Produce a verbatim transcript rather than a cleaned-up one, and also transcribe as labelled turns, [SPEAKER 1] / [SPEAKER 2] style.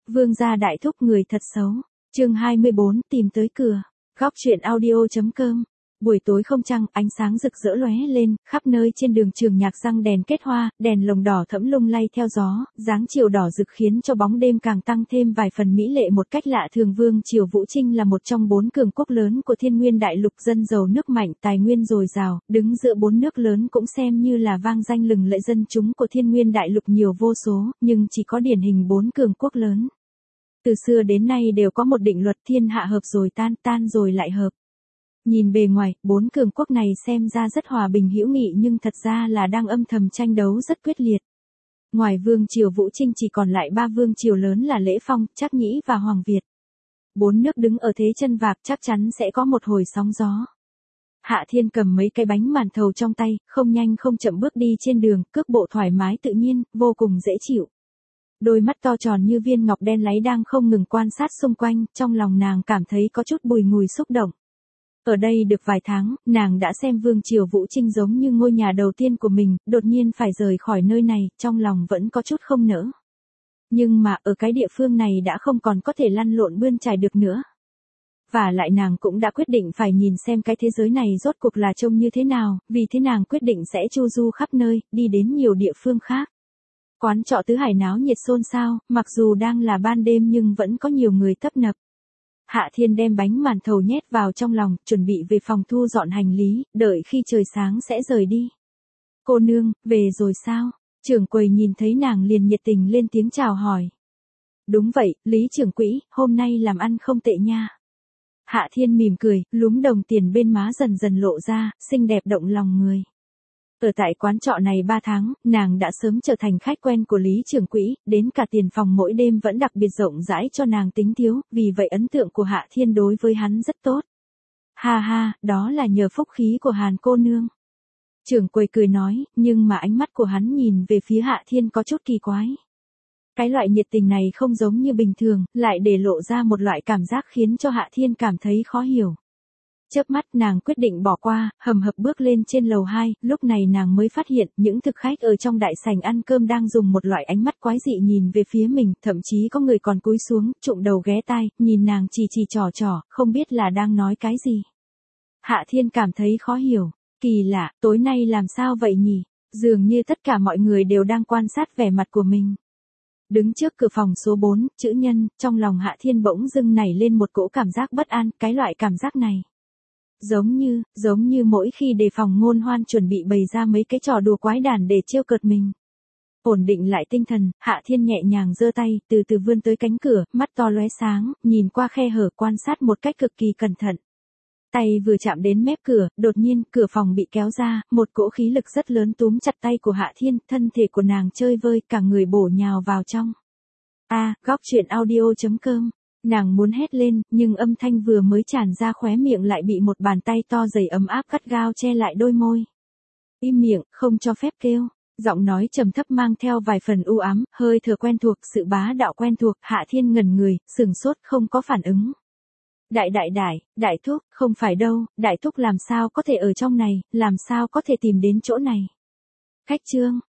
[SPEAKER 1] Vương gia đại thúc người thật xấu. Chương hai mươi bốn, tìm tới cửa. Góc truyện audio.com. Buổi tối không trăng, ánh sáng rực rỡ lóe lên, khắp nơi trên đường Trường Nhạc răng đèn kết hoa, đèn lồng đỏ thẫm lung lay theo gió, dáng chiều đỏ rực khiến cho bóng đêm càng tăng thêm vài phần mỹ lệ một cách lạ thường. Vương triều Vũ Trinh là một trong bốn cường quốc lớn của Thiên Nguyên Đại Lục, dân giàu nước mạnh, tài nguyên dồi dào, đứng giữa bốn nước lớn cũng xem như là vang danh lừng lẫy. Dân chúng của Thiên Nguyên Đại Lục nhiều vô số, nhưng chỉ có điển hình bốn cường quốc lớn. Từ xưa đến nay đều có một định luật: thiên hạ hợp rồi tan, tan rồi lại hợp. Nhìn bề ngoài, bốn cường quốc này xem ra rất hòa bình hữu nghị nhưng thật ra là đang âm thầm tranh đấu rất quyết liệt. Ngoài Vương triều Vũ Trinh chỉ còn lại ba vương triều lớn là Lễ Phong, Trác Nhĩ và Hoàng Việt. Bốn nước đứng ở thế chân vạc, chắc chắn sẽ có một hồi sóng gió. Hạ Thiên cầm mấy cái bánh màn thầu trong tay, không nhanh không chậm bước đi trên đường, cước bộ thoải mái tự nhiên, vô cùng dễ chịu. Đôi mắt to tròn như viên ngọc đen láy đang không ngừng quan sát xung quanh, trong lòng nàng cảm thấy có chút bùi ngùi xúc động. Ở đây được vài tháng, nàng đã xem Vương triều Vũ Trinh giống như ngôi nhà đầu tiên của mình, đột nhiên phải rời khỏi nơi này, trong lòng vẫn có chút không nỡ. Nhưng mà ở cái địa phương này đã không còn có thể lăn lộn bươn chải được nữa. Và lại nàng cũng đã quyết định phải nhìn xem cái thế giới này rốt cuộc là trông như thế nào, vì thế nàng quyết định sẽ chu du khắp nơi, đi đến nhiều địa phương khác. Quán trọ tứ hải náo nhiệt xôn xao, mặc dù đang là ban đêm nhưng vẫn có nhiều người tấp nập. Hạ Thiên đem bánh màn thầu nhét vào trong lòng, chuẩn bị về phòng thu dọn hành lý, đợi khi trời sáng sẽ rời đi. Cô nương, về rồi sao? Trưởng quầy nhìn thấy nàng liền nhiệt tình lên tiếng chào hỏi. Đúng vậy, Lý trưởng quỹ, hôm nay làm ăn không tệ nha. Hạ Thiên mỉm cười, lúm đồng tiền bên má dần dần lộ ra, xinh đẹp động lòng người. Ở tại quán trọ này ba tháng, nàng đã sớm trở thành khách quen của Lý trưởng quỹ, đến cả tiền phòng mỗi đêm vẫn đặc biệt rộng rãi cho nàng tính thiếu, vì vậy ấn tượng của Hạ Thiên đối với hắn rất tốt. Ha ha, đó là nhờ phúc khí của Hàn cô nương. Trưởng quầy cười nói, nhưng mà ánh mắt của hắn nhìn về phía Hạ Thiên có chút kỳ quái. Cái loại nhiệt tình này không giống như bình thường, lại để lộ ra một loại cảm giác khiến cho Hạ Thiên cảm thấy khó hiểu. Chớp mắt nàng quyết định bỏ qua, hầm hập bước lên trên lầu hai, lúc này nàng mới phát hiện những thực khách ở trong đại sảnh ăn cơm đang dùng một loại ánh mắt quái dị nhìn về phía mình, thậm chí có người còn cúi xuống, trụm đầu ghé tai, nhìn nàng chỉ chỉ trò trò, không biết là đang nói cái gì. Hạ Thiên cảm thấy khó hiểu, kỳ lạ, tối nay làm sao vậy nhỉ? Dường như tất cả mọi người đều đang quan sát vẻ mặt của mình. Đứng trước cửa phòng số bốn, chữ nhân, trong lòng Hạ Thiên bỗng dưng nảy lên một cỗ cảm giác bất an, cái loại cảm giác này. Giống như, giống như mỗi khi đề phòng Ngôn Hoan chuẩn bị bày ra mấy cái trò đùa quái đản để trêu cợt mình. Ổn định lại tinh thần, Hạ Thiên nhẹ nhàng giơ tay, từ từ vươn tới cánh cửa, mắt to lóe sáng, nhìn qua khe hở quan sát một cách cực kỳ cẩn thận. Tay vừa chạm đến mép cửa, đột nhiên, cửa phòng bị kéo ra, một cỗ khí lực rất lớn túm chặt tay của Hạ Thiên, thân thể của nàng chơi vơi, cả người bổ nhào vào trong. A, góc truyện audio.com. Nàng muốn hét lên, nhưng âm thanh vừa mới tràn ra khóe miệng lại bị một bàn tay to dày ấm áp gắt gao che lại đôi môi. Im miệng, không cho phép kêu. Giọng nói trầm thấp mang theo vài phần u ám, hơi thở quen thuộc, sự bá đạo quen thuộc. Hạ Thiên ngẩn người, sừng sốt, không có phản ứng. Đại đại đại, đại thúc, không phải đâu, đại thúc làm sao có thể ở trong này, làm sao có thể tìm đến chỗ này. Khách trương,